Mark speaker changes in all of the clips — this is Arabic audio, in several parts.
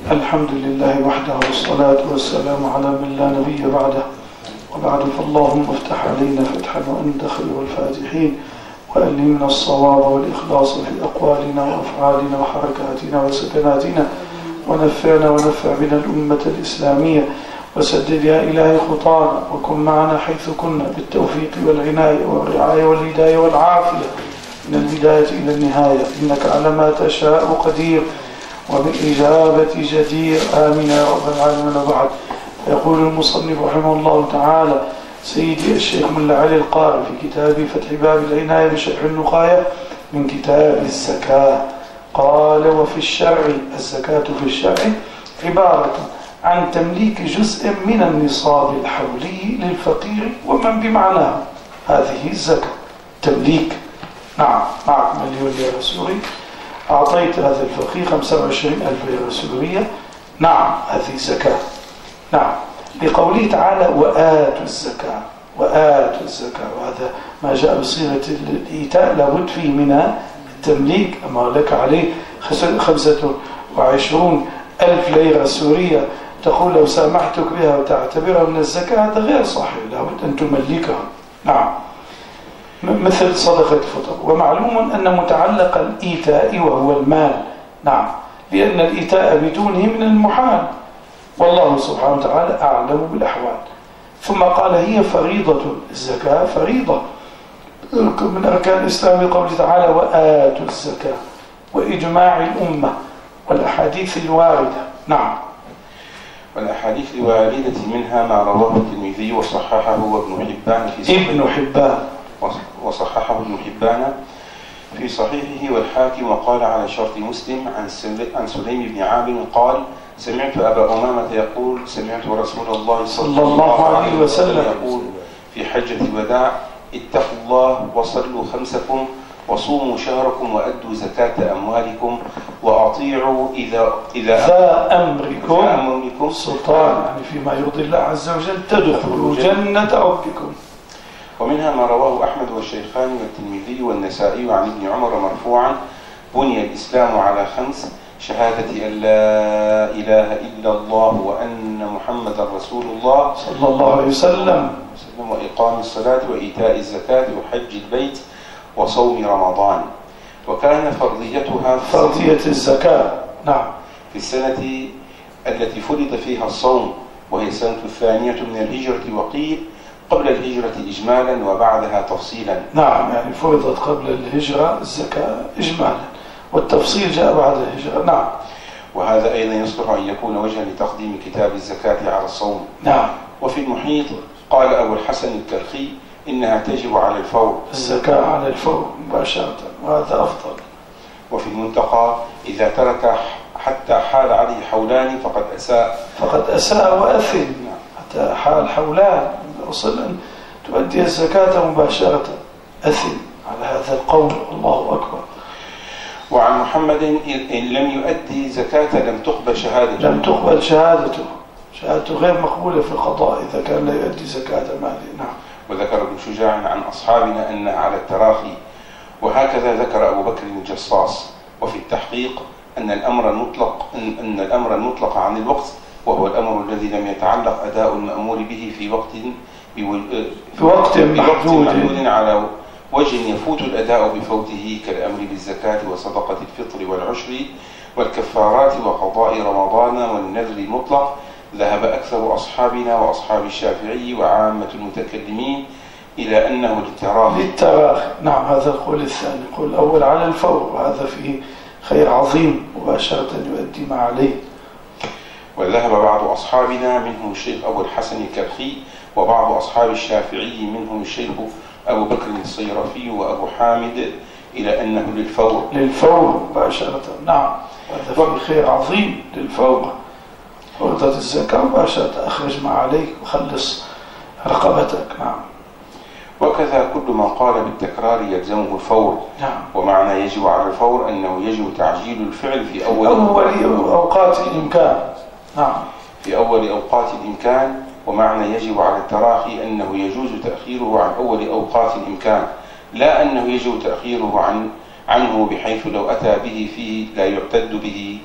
Speaker 1: الحمد لله وحده والصلاة والسلام على من لا نبي بعده. وبعد فاللهم افتح علينا فتحا وأنت خير الفاتحين، وألهمنا الصواب والإخلاص في أقوالنا وأفعالنا وحركاتنا وسكناتنا، ونفعنا ونفع بنا الأمة الإسلامية، وسدد يا إلهي خطانا، وكن معنا حيث كنا بالتوفيق والعناية والرعاية والهداية والعافية من البداية إلى النهاية، إنك على ما تشاء قدير وبالإجابة جدير. آمين يا رب العالمين. وبعد، يقول المصنف رحمه الله تعالى سيدي الشيخ ملا علي القاري في كتابه فتح باب العناية بشرح النقاية من كتاب الزكاة، قال: وفي الشرع، الزكاة في الشرع عبارة عن تمليك جزء من النصاب الحولي للفقير ومن بمعناه. هذه الزكاة تمليك. نعم، معك مليون ليرة سوري، أعطيت هذا الفقير 25,000 ليرة سورية، نعم هذه زكاة. نعم، لقوله تعالى: وآتوا الزكاة، وآتوا الزكاة، وهذا ما جاء بصيغة الإيتاء لابد فيه من التمليك. أما لك عليه 25,000 ليرة سورية تقول لو سامحتك بها وتعتبرها من الزكاة، هذا غير صحيح، لابد أن تملكها. نعم، مثل صدقة الفطر. ومعلوم أن متعلق الإيتاء وهو المال، نعم، لأن الإيتاء بدونه من المحال، والله سبحانه وتعالى أعلم بالأحوال. ثم قال: هي فريضة، الزكاة فريضة من أركان الإسلام، بقوله تعالى: وآتوا الزكاة، وإجماع الأمة والأحاديث الواردة. نعم،
Speaker 2: والأحاديث الواردة منها ما رواه الترمذي وصححه وابن حبان في صحيحه، وصححه ابن حبان في صحيحه والحاكم، وقال على شرط مسلم عن سليم بن عامر قال: سمعت أبا أمامة يقول: سمعت رسول الله صلى الله عليه وسلم يقول في حجة الوداع: اتقوا الله وصلوا خمسكم وصوموا شهركم وأدوا زكاة أموالكم وأطيعوا إذا أمركم
Speaker 1: سلطان، يعني فيما يرضي الله عز وجل تدخلوا جنة ربكم.
Speaker 2: ومنها ما رواه أحمد والشيخان والترمذي والنسائي عن ابن عمر مرفوعا: بني الإسلام على 5: شهادة أن لا إله إلا الله وأن محمد رسول الله
Speaker 1: صلى الله عليه وسلم،
Speaker 2: وإقام الصلاة وإيتاء الزكاة وحج البيت وصوم رمضان. وكان فرضيتها
Speaker 1: فرضية الزكاة، نعم،
Speaker 2: في السنة التي فرض فيها الصوم، وهي السنة 2 من الهجرة، وقيل قبل الهجرة إجمالا وبعدها تفصيلا.
Speaker 1: نعم، يعني فرضت قبل الهجرة الزكاة إجمالا، والتفصيل جاء بعد الهجرة. نعم،
Speaker 2: وهذا أيضا يصلح أن يكون وجها لتقديم كتاب الزكاة على الصوم.
Speaker 1: نعم.
Speaker 2: وفي المحيط قال أبو الحسن الكرخي: إنها تجب على الفور،
Speaker 1: الزكاة على الفور مباشرة، وهذا أفضل.
Speaker 2: وفي المنتقى: إذا ترك حتى حال عليه حولان فقد أساء
Speaker 1: وأثم. حتى حال حولان وصل أن تؤدي الزكاة مباشرة، أثم على هذا القول. الله أكبر.
Speaker 2: وعن محمد: إن لم يؤدي زكاة لم تقبل شهادته،
Speaker 1: لم تقبل شهادته غير مقبولة في القضاء إذا كان لا يؤدي زكاة ماله. نعم.
Speaker 2: وذكر ابن شجاع عن أصحابنا أنها على التراخي، وهكذا ذكر أبو بكر الجصاص. وفي التحقيق أن الأمر المطلق عن الوقت، وهو الأمر الذي لم يتعلق أداء المأمور به في وقت محدود على وجه يفوت الأداء بفوته، كالأمر بالزكاة وصدقة الفطر والعشر والكفارات وقضاء رمضان والنذر المطلق. ذهب أكثر أصحابنا وأصحاب الشافعي وعامة المتكلمين إلى أنه
Speaker 1: للتراخي. نعم، هذا القول الثاني. القول الأول على الفور، وهذا فيه خير عظيم، مباشرة يؤدي ما عليه.
Speaker 2: وذهب بعض أصحابنا منهم الشيخ أبو الحسن الكرخي، وبعض أصحاب الشافعي منهم الشيخ أبو بكر الصيرفي وأبو حامد إلى أنه
Speaker 1: للفور مباشرة. نعم، هذا فيه خير عظيم للفور. فرضت الزكاة مباشرة، أخرج ما عليك وخلص رقبتك. نعم.
Speaker 2: وكذا كل من قال بالتكرار يلزمه الفور.
Speaker 1: نعم.
Speaker 2: ومعنى يجب على الفور أنه يجب تعجيل الفعل في أول
Speaker 1: أوقات الإمكان. نعم،
Speaker 2: في أول أوقات الإمكان. ومعنى يجب على التراخي أنه يجوز تأخيره عن أول أوقات الإمكان، لا أنه يجب تأخيره عنه بحيث لو أتى به فيه لا يعتد به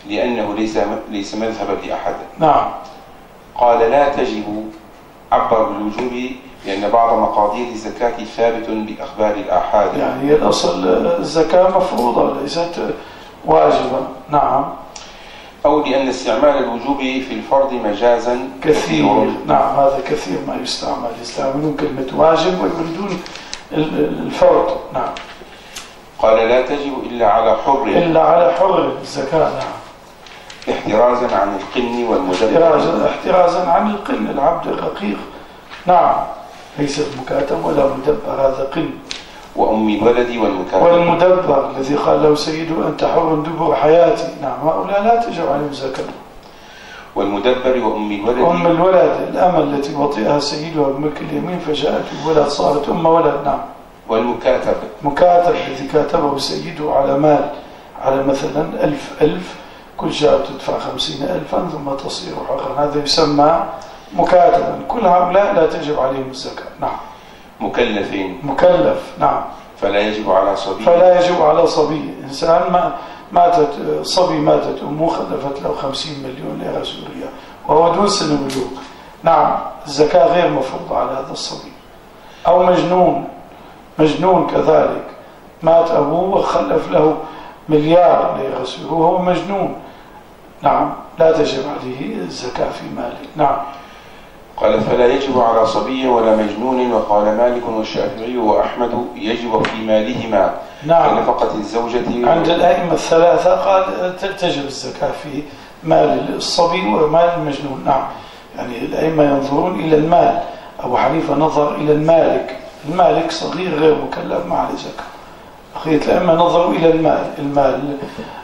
Speaker 2: لأنه ليس مذهبا لأحد.
Speaker 1: نعم.
Speaker 2: قال لا تجب، عبر بالوجوب لأن بعض مقادير الزكاة ثابت بأخبار الآحاد.
Speaker 1: يعني هي الأصل الزكاة مفروضة ليست واجبة. نعم.
Speaker 2: أو لأن استعمال الوجوب في الفرض مجازا
Speaker 1: كثير. نعم، هذا كثير ما يستعمل، يستعملون كلمة واجب ويريدون الفرض. نعم.
Speaker 2: قال لا تجب إلا على حر،
Speaker 1: إلا على حر الزكاة. نعم.
Speaker 2: احترازا عن القن والمدبر.
Speaker 1: احترازا عن القن، العبد الرقيق. نعم، ليس مكاتب ولا مدبر، هذا قن.
Speaker 2: وأم الولد والمكاتب
Speaker 1: والمدبر الذي قال له سيده أنت حر دبر حياتي. نعم، هؤلاء لا تجب عليهم زكاة.
Speaker 2: والمدبر وأم الولد.
Speaker 1: أم الولد الأمة التي وطئها سيدها بملك اليمين فجاءت الولد صارت أم ولد. نعم.
Speaker 2: والمكاتب
Speaker 1: مكاتب الذي كاتبه سيده على مال، على مثلا 1000 كل شهر تدفع 50,000 ثم تصير حرا، هذا يسمى مكاتبا. كل هؤلاء لا تجب عليهم الزكاة. نعم.
Speaker 2: مكلفين.
Speaker 1: مكلف. نعم.
Speaker 2: فلا يجب على صبي.
Speaker 1: فلا يجب على صبي. إنسان صبي ماتت أمه خلفت له 50 مليون ليرة سورية وهو دون سن بلوغ. نعم، الزكاة غير مفروضة على هذا الصبي. أو مجنون كذلك، مات أبوه وخلف له مليار ليرة سورية وهو مجنون. نعم، لا تجب عليه الزكاة في ماله. نعم.
Speaker 2: قال فلا يجب على صبي ولا مجنون. وقال مالك والشافعي وأحمد يجب في مالهما.
Speaker 1: نعم.
Speaker 2: كنفقة الزوجة.
Speaker 1: عند الأئمة الثلاثة قال تجب الزكاة في مال الصبي ومال المجنون. نعم، يعني الأئمة ينظرون إلى المال. أبو حنيفة نظر إلى المالك صغير غير مكلف ما عليه زكاة. بقية الأئمة نظروا إلى المال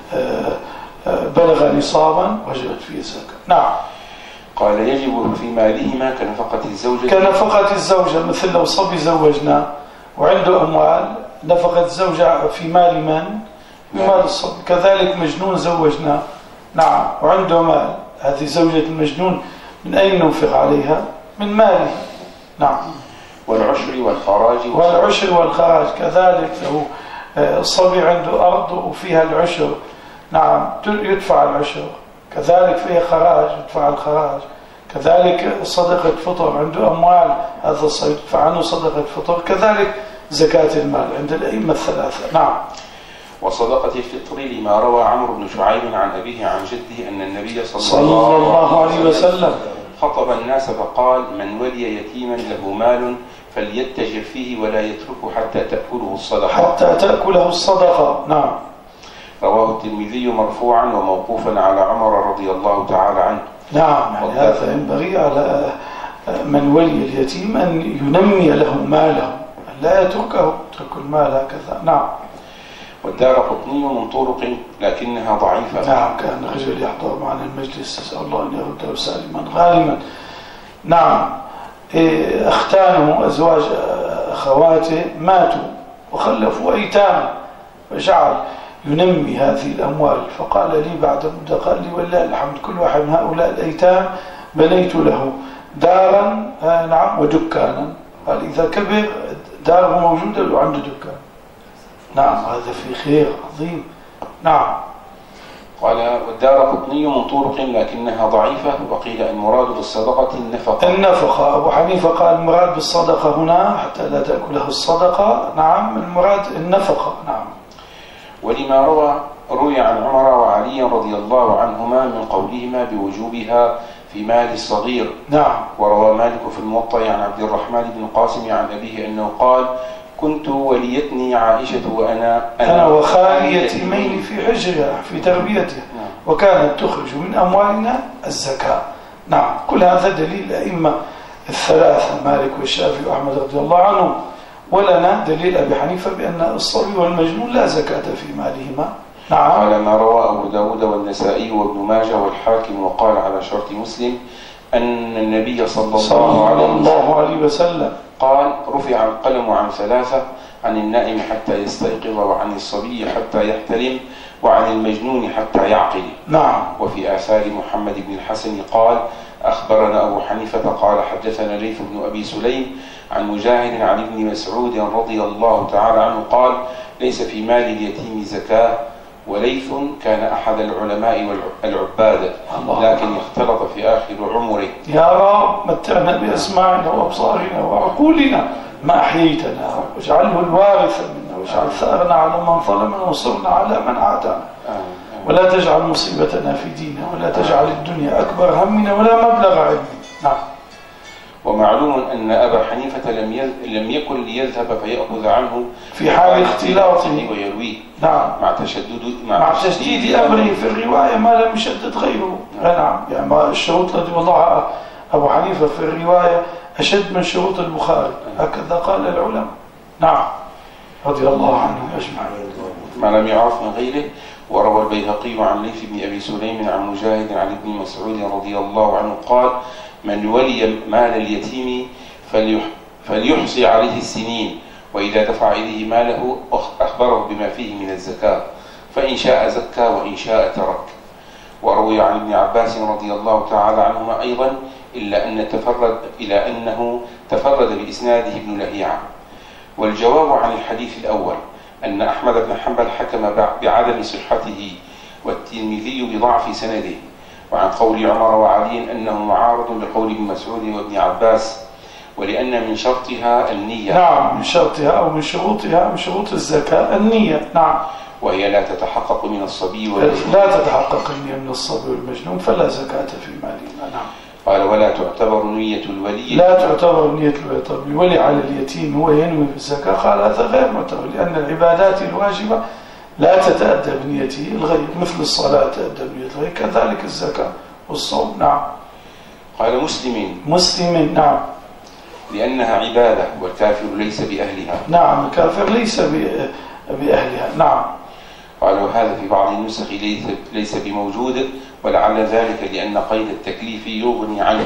Speaker 1: بلغ نصابا وجبت فيه الزكاة. نعم.
Speaker 2: قال يجب في مالهما كنفقة الزوجة.
Speaker 1: كنفقة الزوجة، مثل لو صبي زوجنا وعنده أموال، نفقة الزوجة في مال من؟ مال الصبي. كذلك مجنون زوجنا، نعم، وعنده مال، هذه زوجة المجنون من أين ننفق عليها؟ من ماله. نعم.
Speaker 2: والعشر والخراج.
Speaker 1: والعشر والخراج كذلك، لو الصبي عنده أرض وفيها العشر، نعم، يدفع العشر. كذلك فيه خراج، يدفع الخراج. كذلك صدقة فطر، عنده أموال، هذا الصبي يدفع عنه صدقة فطر. كذلك زكاة المال عند الأئمة الثلاثة. نعم.
Speaker 2: وصدقة الفطر لما روى عمرو بن شعيب عن أبيه عن جده أن النبي صلى
Speaker 1: الله عليه وسلم
Speaker 2: خطب الناس فقال من ولي يتيما له مال فليتجر فيه ولا يتركه حتى تأكله الصدقة.
Speaker 1: نعم.
Speaker 2: رواه الترمذي مرفوعا وموقوفا على عمر رضي الله تعالى عنه.
Speaker 1: نعم، يعني هذا ينبغي على من ولي اليتيم أن ينمي له ماله، لا يترك المال هكذا. نعم.
Speaker 2: والدارقطني من طرق لكنها ضعيفة.
Speaker 1: نعم، كان رجل يحضر معنا المجلس، نسأل الله أن يرده سالما غانما. نعم. أختانه أزواج أخواته ماتوا وخلفوا أيتام، فجعل ينمي هذه الأموال. فقال لي بعد مدة، قال لي والله الحمد كل واحد من هؤلاء الأيتام بنيت له دارا نعم ودكانا. قال إذا كبر داره موجودة وعنده دكان. نعم، هذا في خير عظيم. نعم.
Speaker 2: قال والدارقطني من طرق لكنها ضعيفة. وقيل المراد بالصدقة
Speaker 1: النفقة. أبو حنيفة قال المراد بالصدقة هنا حتى لا تأكله الصدقة. نعم، المراد النفقة. نعم.
Speaker 2: ولما روي عن عمر وعلي رضي الله عنهما من قولهما بوجوبها في مال الصغير.
Speaker 1: نعم.
Speaker 2: وروى مالك في الموطأ عن عبد الرحمن بن القاسم عن أبيه أنه قال كنت وليتني عائشة وأنا
Speaker 1: وخالي يتيمين في حجرها في تربيتها. نعم. وكانت تخرج من أموالنا الزكاة. نعم. كل هذا دليل الأئمة الثلاثة مالك والشافعي وأحمد رضي الله عنهم. ولنا دليل أبي حنيفة بأن الصبي والمجنون لا زكاة في مالهما. نعم.
Speaker 2: قال ما روى أبو داود والنسائي وابن ماجه والحاكم وقال على شرط مسلم أن النبي صلى الله عليه وسلم قال رفع القلم عن ثلاثة: عن النائم حتى يستيقظ، وعن الصبي حتى يحتلم، وعن المجنون حتى يعقل.
Speaker 1: نعم.
Speaker 2: وفي آثار محمد بن الحسن قال أخبرنا أبو حنيفة قال حدثنا ليث بن أبي سليم عن مجاهد عن ابن مسعود رضي الله تعالى عنه قال ليس في مال اليتيم زكاة وليث كان أحد العلماء والعباد، لكن اختلط في آخر عمره.
Speaker 1: يا رب متعنا بأسماعنا وأبصارنا وعقولنا ما أحييتنا، واجعله الوارث منا، واجعل ثأرنا على من ظلمنا وانصرنا على من عادانا، ولا تجعل مصيبتنا في ديننا، ولا تجعل الدنيا أكبر همنا ولا مبلغ علمنا. نعم.
Speaker 2: ومعلوم أن أبا حنيفة لم يكن ليذهب فيأخذ عنه
Speaker 1: في حال اختلاطه
Speaker 2: ويرويه.
Speaker 1: نعم.
Speaker 2: مع
Speaker 1: تشديد أمره في الرواية ما لم يشدد غيره. نعم. يعني ما الشروط التي وضعها أبو حنيفة في الرواية أشد من شروط البخاري، هكذا قال العلماء. نعم. رضي الله عنهم أجمعين.
Speaker 2: ما لم يعرف من غيره. وروى البيهقي عن ليث بن أبي سليم عن مجاهد عن ابن مسعود رضي الله عنه قال: من ولي مال اليتيم فليحصي عليه السنين، وإذا دفع إليه ماله أخبره بما فيه من الزكاة، فإن شاء زكى وإن شاء ترك. وروي عن ابن عباس رضي الله تعالى عنهما أيضا إلى أنه تفرد بإسناده ابن لهيعة. والجواب عن الحديث الأول أن أحمد بن حنبل حكم بعدم صحته، والترمذي بضعف سنده. وعن قول عمر وعلي أنه معارض بقول ابن مسعود وابن عباس، ولأن من شرطها النية.
Speaker 1: نعم، من شرطها أو من شروطها، من شروط الزكاة النية. نعم.
Speaker 2: وهي لا تتحقق من الصبي
Speaker 1: والمجنون. لا تتحقق النية من الصبي والمجنون، فلا زكاة في مالهما. نعم.
Speaker 2: قال: ولا تعتبر نية الولي.
Speaker 1: لا تعتبر نية الولي. طب الولي على اليتيم هو ينوي بالزكاة؟ قال هذا غير معتبر، لأن العبادات الواجبة لا تتأدى بنيته الغير، مثل الصلاة تتأدى بنية الغير، كذلك الزكاة والصوم. نعم.
Speaker 2: قال:
Speaker 1: مسلم. نعم.
Speaker 2: لأنها عبادة، والكافر ليس بأهلها.
Speaker 1: نعم، الكافر ليس بأهلها. نعم.
Speaker 2: قال: وهذا في بعض النسخ ليس بموجود، ولعل ذلك لأن قيد التكليف يغني عنه،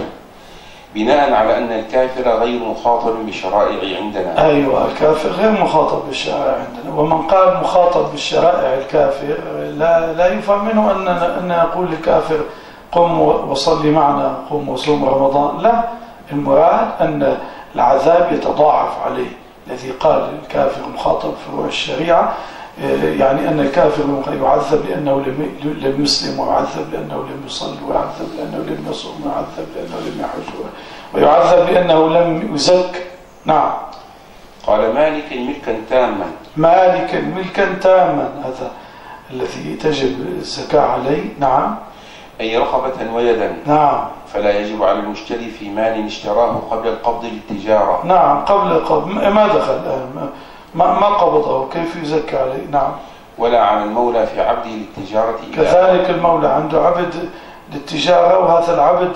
Speaker 2: بناء على أن الكافر غير مخاطب بالشرائع عندنا.
Speaker 1: أيوة، الكافر غير مخاطب بالشرائع عندنا. ومن قال مخاطب بالشرائع الكافر لا يفهم منه أن نقول للكافر قم وصلي معنا، قم وصوم رمضان. لا، المراد أن العذاب يتضاعف عليه. الذي قال الكافر مخاطب في فروع الشريعة يعني أن الكافر يعذب لأنه لم يسلم، ويعذب لأنه لم يصلي، ويعذب لأنه لم يصوم، ويعذب لأنه لم يحج، ويعذب لأنه لم يزك. نعم.
Speaker 2: قال: مالك ملكا تاما.
Speaker 1: مالك ملكا تاما، هذا الذي تجب الزكاة عليه. نعم.
Speaker 2: أي رقبة ويدا.
Speaker 1: نعم.
Speaker 2: فلا يجب على المشتري في مال اشتراه قبل القبض للتجارة.
Speaker 1: نعم، قبل القبض ما دخل الآن، ما قبضه، كيف يزكى عليه؟ نعم.
Speaker 2: ولا على المولى في عبده للتجارة.
Speaker 1: كذلك المولى عنده عبد للتجارة، وهذا العبد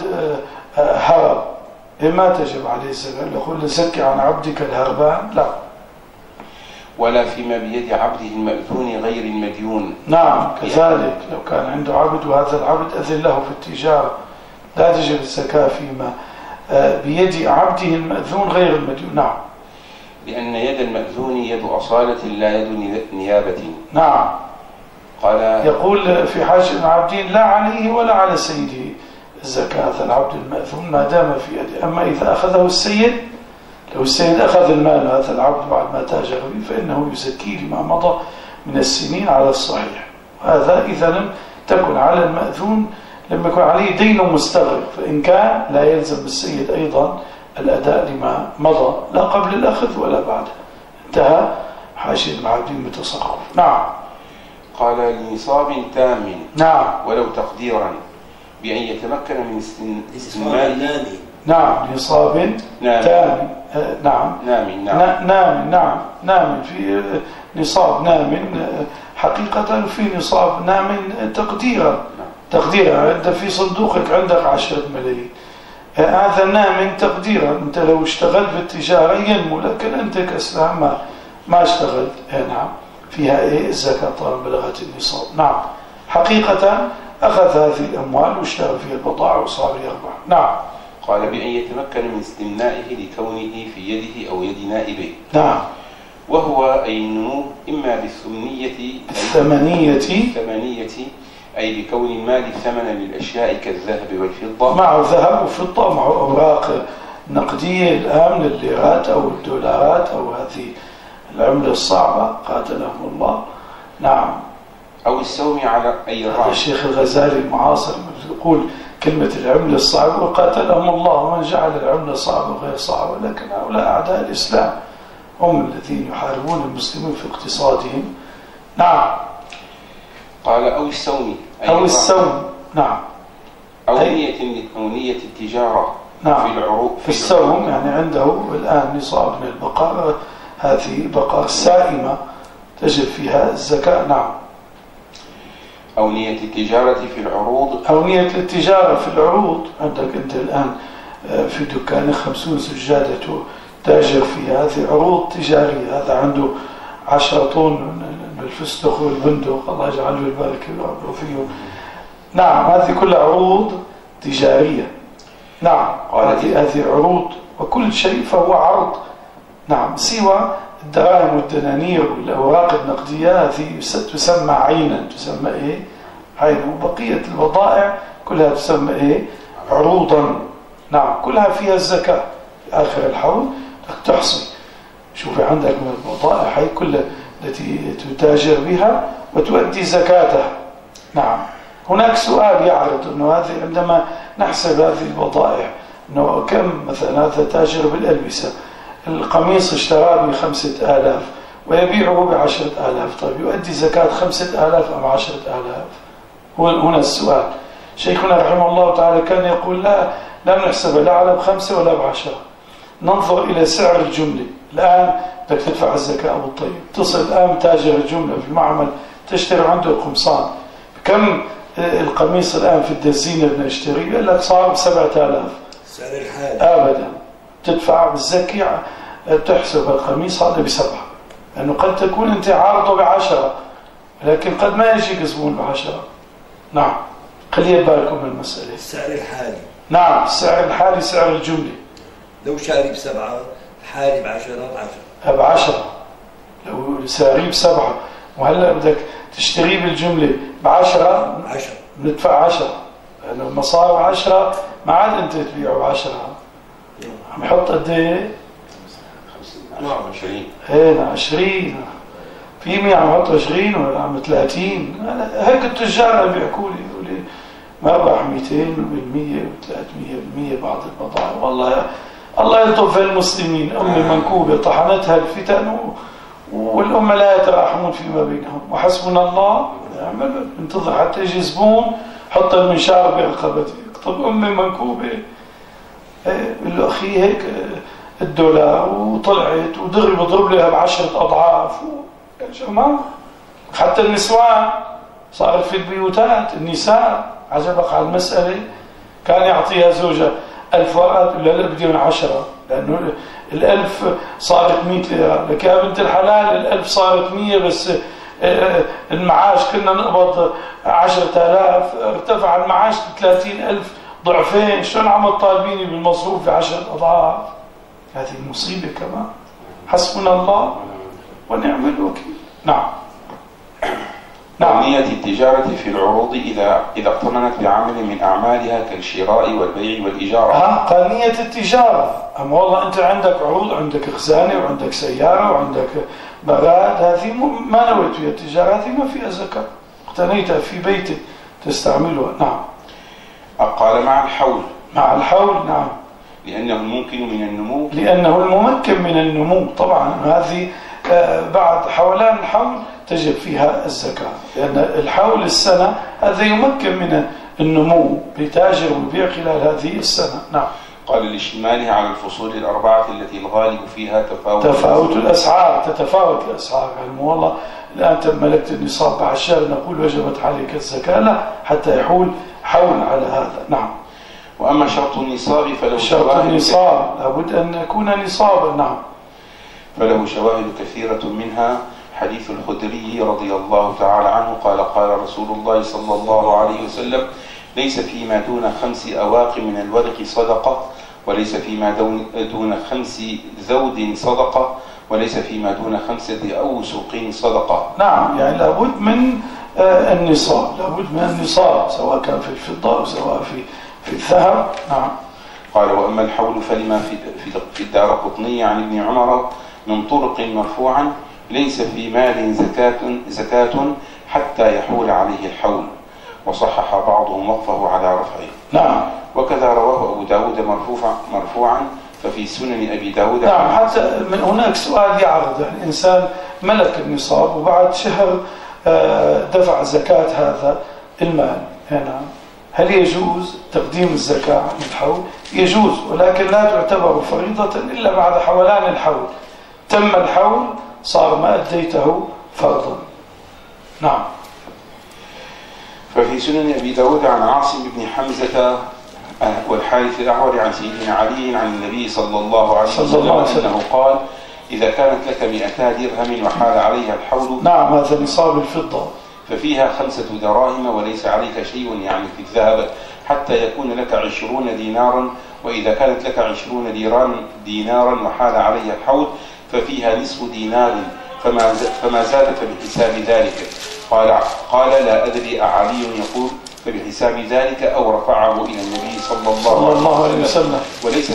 Speaker 1: هرب، ما تجب عليه الزكاة. يقول زكي عن عبدك الهربان، لا.
Speaker 2: ولا فيما بيد عبده المأذون غير المديون.
Speaker 1: نعم، كذلك لو كان عنده عبد وهذا العبد أذن له في التجارة، لا تجب الزكاة فيما بيد عبده المأذون غير المديون. نعم.
Speaker 2: لأن يد المأذون يد أصالة لا يد نيابة.
Speaker 1: نعم.
Speaker 2: قال:
Speaker 1: يقول في حاجة العبدين لا عليه ولا على سيده الزكاة، هذا العبد المأذون ما دام في يده. أما إذا أخذه السيد، لو السيد أخذ المال هذا العبد بعد ما تاجر به، فإنه يزكيه لما مضى من السنين على الصحيح. وهذا إذا لم تكن على المأذون، لم يكن عليه دين مستغرق، فإن كان لا يلزم السيد أيضا الأداء لما مضى، لا قبل الأخذ ولا بعده. انتهى حاشية العبدين بتصرف. نعم.
Speaker 2: قال: لنصاب تام.
Speaker 1: نعم.
Speaker 2: ولو تقديرا، بأن يتمكن من استثمار.
Speaker 1: نعم، نصاب تام. نعم. نام في نصاب نام حقيقة، في نصاب نام تقديرا. أنت في صندوقك عندك 10 ملايين، هذا نام تقديرا. أنت لو اشتغلت بالتجارة ينمو، لكن أنت كإسلام ما اشتغلت. نعم، فيها الزكاة طالما بلغت النصاب. نعم، حقيقة أخذ هذه الأموال واشتغل فيها البضاعة وصار يربح. نعم.
Speaker 2: قال: بأن يتمكن من استمنائه لكونه في يده أو يد نائبه.
Speaker 1: نعم.
Speaker 2: وهو أي النمو إما الثمانية، أي بكون المال ثمنا للأشياء كالذهب والفضة.
Speaker 1: معه ذهب وفضة، معه أوراق نقدية الآن الليرات أو الدولارات أو هذه العملة الصعبة، قاتلهم الله. نعم.
Speaker 2: أو السوم على أي الرعي.
Speaker 1: الشيخ الغزالي المعاصر يقول كلمة العملة الصعبة وقاتلهم الله من جعل العملة صعبة غير صعبة، لكن هؤلاء أعداء الإسلام هم الذين يحاربون المسلمين في اقتصادهم. نعم.
Speaker 2: قال أو السوم
Speaker 1: أو السوم. نعم.
Speaker 2: أو نية التجارة.
Speaker 1: نعم.
Speaker 2: في العروض.
Speaker 1: في السوم يعني عنده الآن نصاب من البقر، هذه بقر سائمة تجب فيها الزكاة. نعم.
Speaker 2: أو نية التجارة في العروض.
Speaker 1: أو نية التجارة في العروض. عندك أنت الآن في دكان 50 سجادة تاجر فيها، هذه عروض تجارية. هذا عنده 10 طن من الفستق والبندق، الله يجعل له البركة ويبارك فيهم. نعم، هذه كلها عروض تجارية. نعم، هذه عروض، وكل شيء فهو عرض. نعم، سوى الدراهم والدنانير والأوراق النقدية هذه تسمى عينا، تسمى إيه؟ عينا. وبقية البضائع كلها تسمى عروضا. نعم، كلها فيها الزكاة. في آخر الحول تحصي، شوفي عندك من البضائع هي كلها التي تتاجر بها وتؤدي زكاتها. نعم. هناك سؤال يعرض أنه هذه عندما نحسب هذه البضائع أنه كم مثلا هذا تاجر بالألبسة، القميص اشتراه ب5,000 ويبيعه ب10,000، طيب يؤدي زكاة 5,000 أم 10,000؟ هنا السؤال. شيخنا رحمه الله تعالى كان يقول لا نحسب لا على ب5 ولا ب10، ننظر إلى سعر الجملة. الآن بدك تدفع الزكاة أبو الطيب، تصل الآن تاجر الجملة في المعمل تشتري عنده القمصان، كم القميص الآن في الدزينة بدنا نشتريه؟ يقول لك صار ب7,000
Speaker 3: سعر الحال.
Speaker 1: أبدا، تدفع بالزكي تحسب القميص هذا ب7، لأنه قد تكون أنت عارضه ب10 لكن قد ما يجيك زبون ب10. نعم، خليه بالكم من المسألة.
Speaker 3: السعر الحالي.
Speaker 1: نعم، السعر الحالي سعر الجملة.
Speaker 3: لو شاري ب7 حالي ب10
Speaker 1: ب10، لو سعري ب7 وهلا بدك تشتريه بالجملة ب10 ندفع 10، لأنه المصاري 10 ما عاد أنت تبيعه ب10. عم يحط قد ايه؟
Speaker 2: 20.
Speaker 1: هنا 20 في 100 عم يحط 20 ولا عم 30. هيك التجار اللي بيحكوا لي يقولوا لي ما ربح 200% و300% بعض البضائع. والله الله يلطف المسلمين. أمة منكوبة طحنتها الفتن والأمة لا يتراحمون فيما بينهم، وحسبنا الله نعم. انتظر حتى يجي زبون حط المنشار برقبتي. طب أمة منكوبة بقول له أخي هيك الدولار وطلعت ودغري بضرب لها ب10 أضعاف يا جماعة. حتى النسوان صارت في البيوتات، النساء عجبك على المسألة، كان يعطيها زوجها 1000 ورقة تقول لها لا بدي من 10، لأنه 1000 صارت 100 ليرة. لك يا بنت الحلال 1000 صارت 100 بس المعاش كنا نقبض 10,000 ارتفع المعاش 30,000 ضعفين، شلون عم تطالبيني بالمصروف ب10 أضعاف؟ هذه مصيبة كمان. حسبنا الله ونعم الوكيل. نعم.
Speaker 2: نية التجارة في العروض إذا اقترنت بعمل من أعمالها كالشراء والبيع والإجارة.
Speaker 1: قال نية التجارة. أما والله أنت عندك عروض، عندك خزانة وعندك سيارة وعندك براد، هذه ما نويت فيها التجارة، هذه ما فيها زكاة، اقتنيتها في بيتك تستعملها. نعم.
Speaker 2: قال مع الحول.
Speaker 1: مع الحول. نعم،
Speaker 2: لأنه الممكن من النمو.
Speaker 1: لأنه الممكن من النمو. طبعا هذه بعد حولان الحول تجب فيها الزكاة، لأن الحول السنة هذا يمكن من النمو بتاجر وبيع خلال هذه السنة. نعم.
Speaker 2: قال لاشتمالها على الفصول الأربعة التي الغالب فيها
Speaker 1: تفاوت الأسعار. تتفاوت الأسعار. يعني والله الآن تملكت النصاب بعد شهر نقول وجبت عليك الزكاة، لا، حتى يحول حول على هذا. نعم.
Speaker 2: وأما شرط النصاب فله
Speaker 1: شرط النصاب لابد أن يكون نصابا. نعم.
Speaker 2: فله شواهد كثيرة، منها حديث الخدري رضي الله تعالى عنه قال قال رسول الله صلى الله عليه وسلم: ليس فيما دون 5 أواق من الورق صدقة، وليس فيما دون 5 ذود صدقة، وليس فيما دون 5 أوسق صدقة.
Speaker 1: نعم، يعني لابد من النصاب، لابد من النصاب سواء كان في الفضة أو سواء في الذهب. نعم.
Speaker 2: قال: وأما الحول فلما في الدارقطني عن ابن عمر من طرق مرفوعا: ليس في مال زكاة حتى يحول عليه الحول، وصحح بعضهم وقفه على رفعه.
Speaker 1: نعم.
Speaker 2: وكذا رواه أبو داود مرفوعا ففي سنن أبي داود.
Speaker 1: نعم. حتى من هناك سؤال يعرض، يعني إنسان ملك النصاب وبعد شهر دفع زكاة هذا المال، يعني هل يجوز تقديم الزكاة عن الحول؟ يجوز، ولكن لا تعتبر فريضة إلا بعد حولان الحول. تم الحول صار ما أديته فرضا. نعم.
Speaker 2: ففي سنن أبي داود عن عاصم بن حمزة والحارث الأعور عن سيدنا علي عن النبي صلى الله عليه وسلم أنه قال: إذا كانت لك 200 درهم وحال عليها الحول.
Speaker 1: نعم، هذا نصاب الفضة.
Speaker 2: ففيها 5 دراهم وليس عليك شيء يعني في الذهب حتى يكون لك 20 دينارا، وإذا كانت لك 20 دينارا وحال عليها الحول ففيها نصف دينار، فما زاد فبحساب ذلك. قال لا أدري أعلي يقول فبحساب ذلك أو رفعه إلى النبي صلى الله عليه وسلم. وليس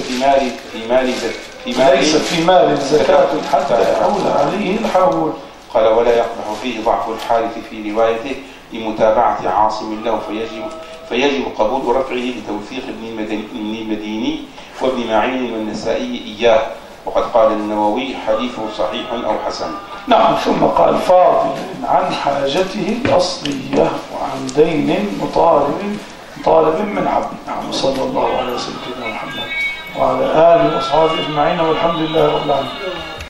Speaker 2: في مال زكاة
Speaker 1: حتى يحول عليه الحول.
Speaker 2: قال ولا يقبح فيه ضعف الحارث في روايته لمتابعة عاصم له، فيجب قبول رفعه لتوثيق ابن المديني وابن معين والنسائي إياه. وقد قال النووي حديثه صحيح أو حسن.
Speaker 1: نعم. ثم قال فاضل عن حاجته الأصلية وعن دين مطالب من عبد. نعم. صلى الله على سيدنا محمد وعلى آله وأصحابه أجمعين، والحمد لله رب العالمين.